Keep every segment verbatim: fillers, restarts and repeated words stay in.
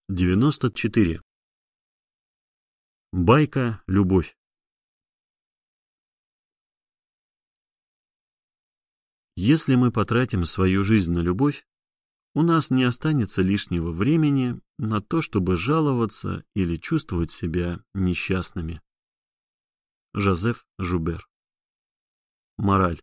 девяносто четыре. Байка «Любовь». Если мы потратим свою жизнь на любовь, у нас не останется лишнего времени на то, чтобы жаловаться или чувствовать себя несчастными. Жозеф Жубер. Мораль.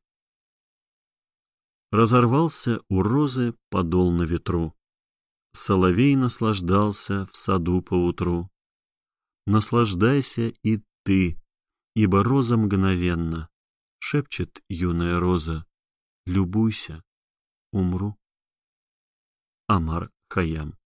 Разорвался у розы подол на ветру. Соловей наслаждался в саду поутру. Наслаждайся и ты, ибо роза мгновенна, шепчет юная роза, любуйся, умру. Омар Хайям.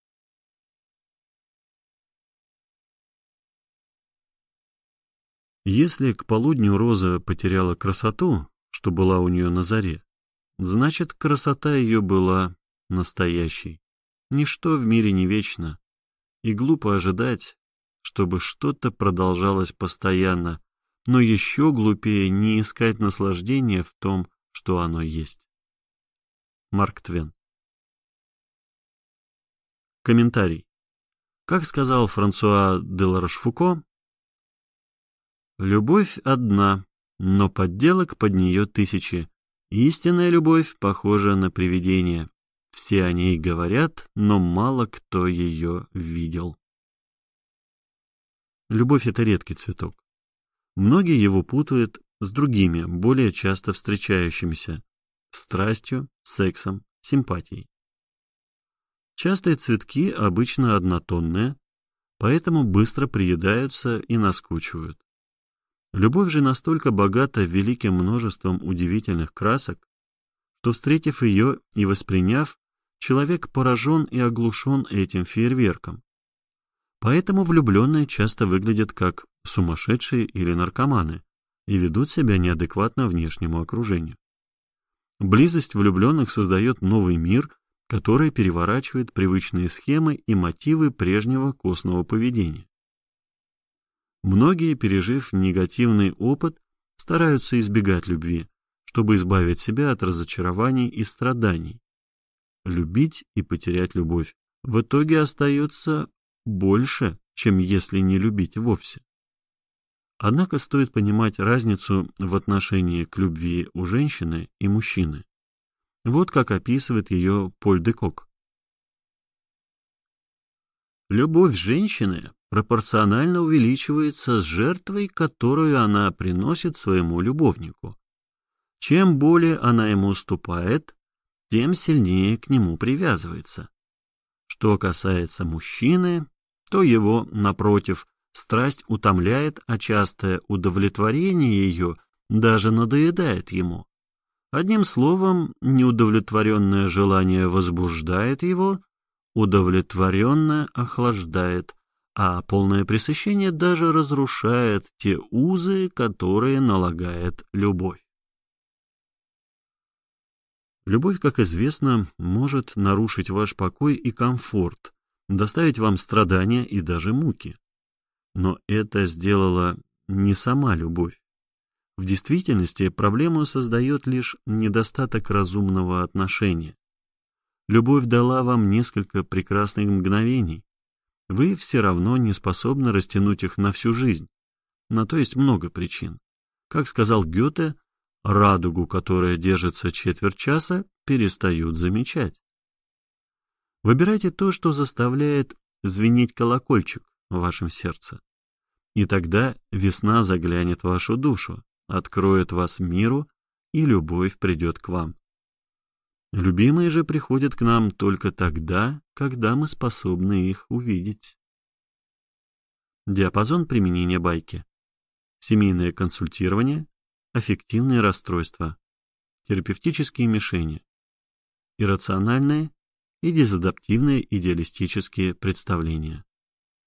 Если к полудню роза потеряла красоту, что была у нее на заре, значит, красота ее была настоящей. Ничто в мире не вечно, и глупо ожидать, чтобы что-то продолжалось постоянно, но еще глупее не искать наслаждения в том, что оно есть. Марк Твен. Комментарий. Как сказал Франсуа де ла Рошфуко, «Любовь одна, но подделок под нее тысячи. Истинная любовь похожа на привидение. Все о ней говорят, но мало кто ее видел». Любовь — это редкий цветок. Многие его путают с другими, более часто встречающимися — страстью, сексом, симпатией. Частые цветки обычно однотонные, поэтому быстро приедаются и наскучивают. Любовь же настолько богата великим множеством удивительных красок, что, встретив ее и восприняв, человек поражен и оглушен этим фейерверком. Поэтому влюбленные часто выглядят как сумасшедшие или наркоманы и ведут себя неадекватно внешнему окружению. Близость влюбленных создает новый мир, который переворачивает привычные схемы и мотивы прежнего костного поведения. Многие, пережив негативный опыт, стараются избегать любви, чтобы избавить себя от разочарований и страданий. Любить и потерять любовь в итоге остается больше, чем если не любить вовсе. Однако стоит понимать разницу в отношении к любви у женщины и мужчины. Вот как описывает ее Поль де Кок. Любовь женщины пропорционально увеличивается с жертвой, которую она приносит своему любовнику. Чем более она ему уступает, тем сильнее к нему привязывается. Что касается мужчины, то его, напротив, страсть утомляет, а частое удовлетворение ее даже надоедает ему. Одним словом, неудовлетворенное желание возбуждает его, удовлетворенное охлаждает, а полное пресыщение даже разрушает те узы, которые налагает любовь. Любовь, как известно, может нарушить ваш покой и комфорт, доставить вам страдания и даже муки. Но это сделала не сама любовь. В действительности проблему создает лишь недостаток разумного отношения. Любовь дала вам несколько прекрасных мгновений. Вы все равно не способны растянуть их на всю жизнь. На то есть много причин. Как сказал Гёте, радугу, которая держится четверть часа, перестают замечать. Выбирайте то, что заставляет звенеть колокольчик в вашем сердце. И тогда весна заглянет в вашу душу, откроет вас миру, и любовь придет к вам. Любимые же приходят к нам только тогда, когда мы способны их увидеть. Диапазон применения байки. Семейное консультирование, аффективные расстройства, терапевтические мишени, иррациональные и дезадаптивные идеалистические представления.